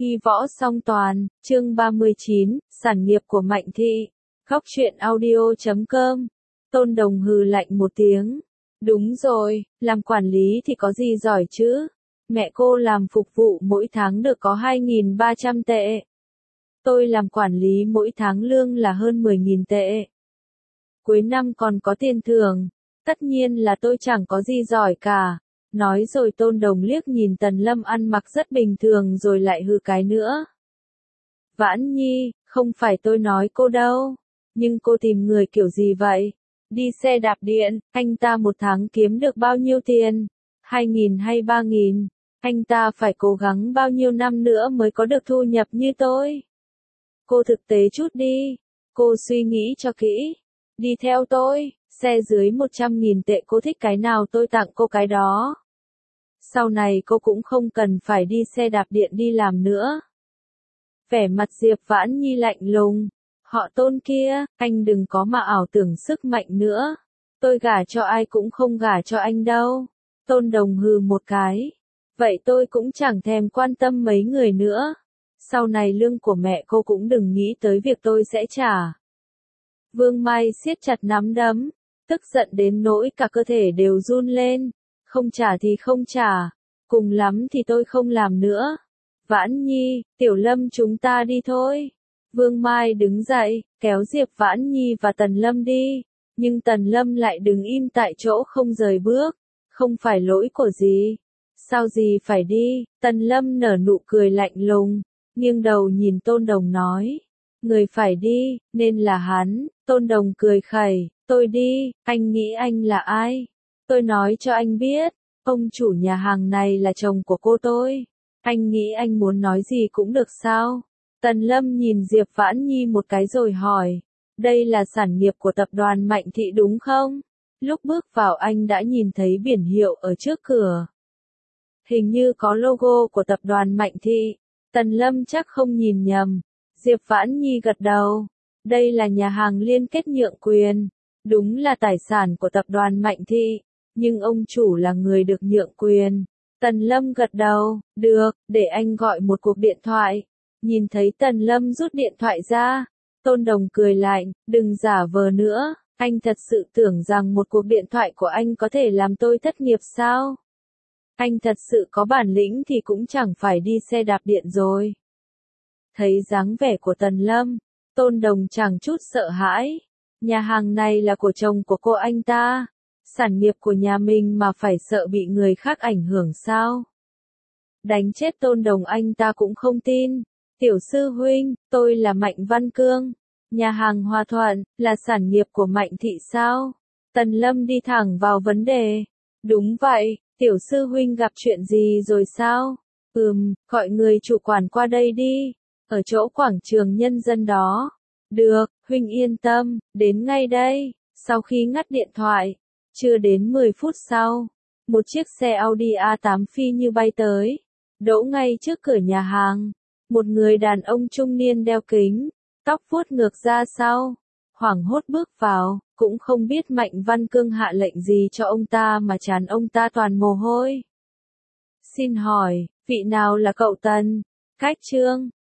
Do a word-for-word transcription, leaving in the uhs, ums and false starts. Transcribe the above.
Ghi võ song toàn, chương ba mươi chín, sản nghiệp của Mạnh Thị. Góc truyện audio chấm com. Tôn Đồng hừ lạnh một tiếng. Đúng rồi, làm quản lý thì có gì giỏi chứ? Mẹ cô làm phục vụ mỗi tháng được có hai nghìn ba trăm tệ. Tôi làm quản lý mỗi tháng lương là hơn mười nghìn tệ. Cuối năm còn có tiền thưởng. Tất nhiên là tôi chẳng có gì giỏi cả. Nói rồi Tôn Đồng liếc nhìn Tần Lâm ăn mặc rất bình thường rồi lại hừ cái nữa. Vãn Nhi, không phải tôi nói cô đâu. Nhưng cô tìm người kiểu gì vậy? Đi xe đạp điện, anh ta một tháng kiếm được bao nhiêu tiền? Hai nghìn hay ba nghìn? Anh ta phải cố gắng bao nhiêu năm nữa mới có được thu nhập như tôi? Cô thực tế chút đi. Cô suy nghĩ cho kỹ. Đi theo tôi, xe dưới một trăm nghìn tệ cô thích cái nào tôi tặng cô cái đó. Sau này cô cũng không cần phải đi xe đạp điện đi làm nữa. Vẻ mặt Diệp Vãn Nhi lạnh lùng. Họ Tôn kia, anh đừng có mà ảo tưởng sức mạnh nữa. Tôi gả cho ai cũng không gả cho anh đâu. Tôn Đồng hừ một cái. Vậy tôi cũng chẳng thèm quan tâm mấy người nữa. Sau này lương của mẹ cô cũng đừng nghĩ tới việc tôi sẽ trả. Vương Mai siết chặt nắm đấm, tức giận đến nỗi cả cơ thể đều run lên. Không trả thì không trả, cùng lắm thì tôi không làm nữa. Vãn Nhi, Tiểu Lâm chúng ta đi thôi. Vương Mai đứng dậy, kéo Diệp Vãn Nhi và Tần Lâm đi. Nhưng Tần Lâm lại đứng im tại chỗ không rời bước. Không phải lỗi của gì. Sao gì phải đi? Tần Lâm nở nụ cười lạnh lùng, nghiêng đầu nhìn Tôn Đồng nói. Người phải đi, nên là hắn. Tôn Đồng cười khẩy, tôi đi, anh nghĩ anh là ai? Tôi nói cho anh biết, ông chủ nhà hàng này là chồng của cô tôi. Anh nghĩ anh muốn nói gì cũng được sao? Tần Lâm nhìn Diệp Vãn Nhi một cái rồi hỏi, đây là sản nghiệp của tập đoàn Mạnh Thị đúng không? Lúc bước vào anh đã nhìn thấy biển hiệu ở trước cửa. Hình như có logo của tập đoàn Mạnh Thị. Tần Lâm chắc không nhìn nhầm. Diệp Vãn Nhi gật đầu. Đây là nhà hàng liên kết nhượng quyền. Đúng là tài sản của tập đoàn Mạnh Thị. Nhưng ông chủ là người được nhượng quyền. Tần Lâm gật đầu. Được, để anh gọi một cuộc điện thoại. Nhìn thấy Tần Lâm rút điện thoại ra. Tôn Đồng cười lạnh. Đừng giả vờ nữa. Anh thật sự tưởng rằng một cuộc điện thoại của anh có thể làm tôi thất nghiệp sao? Anh thật sự có bản lĩnh thì cũng chẳng phải đi xe đạp điện rồi. Thấy dáng vẻ của Tần Lâm, Tôn Đồng chẳng chút sợ hãi. Nhà hàng này là của chồng của cô anh ta. Sản nghiệp của nhà mình mà phải sợ bị người khác ảnh hưởng sao? Đánh chết Tôn Đồng anh ta cũng không tin. Tiểu sư huynh, tôi là Mạnh Văn Cương. Nhà hàng Hòa Thuận, là sản nghiệp của Mạnh Thị sao? Tần Lâm đi thẳng vào vấn đề. Đúng vậy, tiểu sư huynh gặp chuyện gì rồi sao? Ừm, gọi người chủ quản qua đây đi. Ở chỗ quảng trường nhân dân đó. Được, huynh yên tâm, đến ngay đây. Sau khi ngắt điện thoại, chưa đến mười phút sau, một chiếc xe Audi A tám phi như bay tới, đỗ ngay trước cửa nhà hàng. Một người đàn ông trung niên đeo kính, tóc vuốt ngược ra sau, hoảng hốt bước vào, cũng không biết Mạnh Văn Cương hạ lệnh gì cho ông ta mà trán ông ta toàn mồ hôi. Xin hỏi, vị nào là cậu Tần? Cách Trương,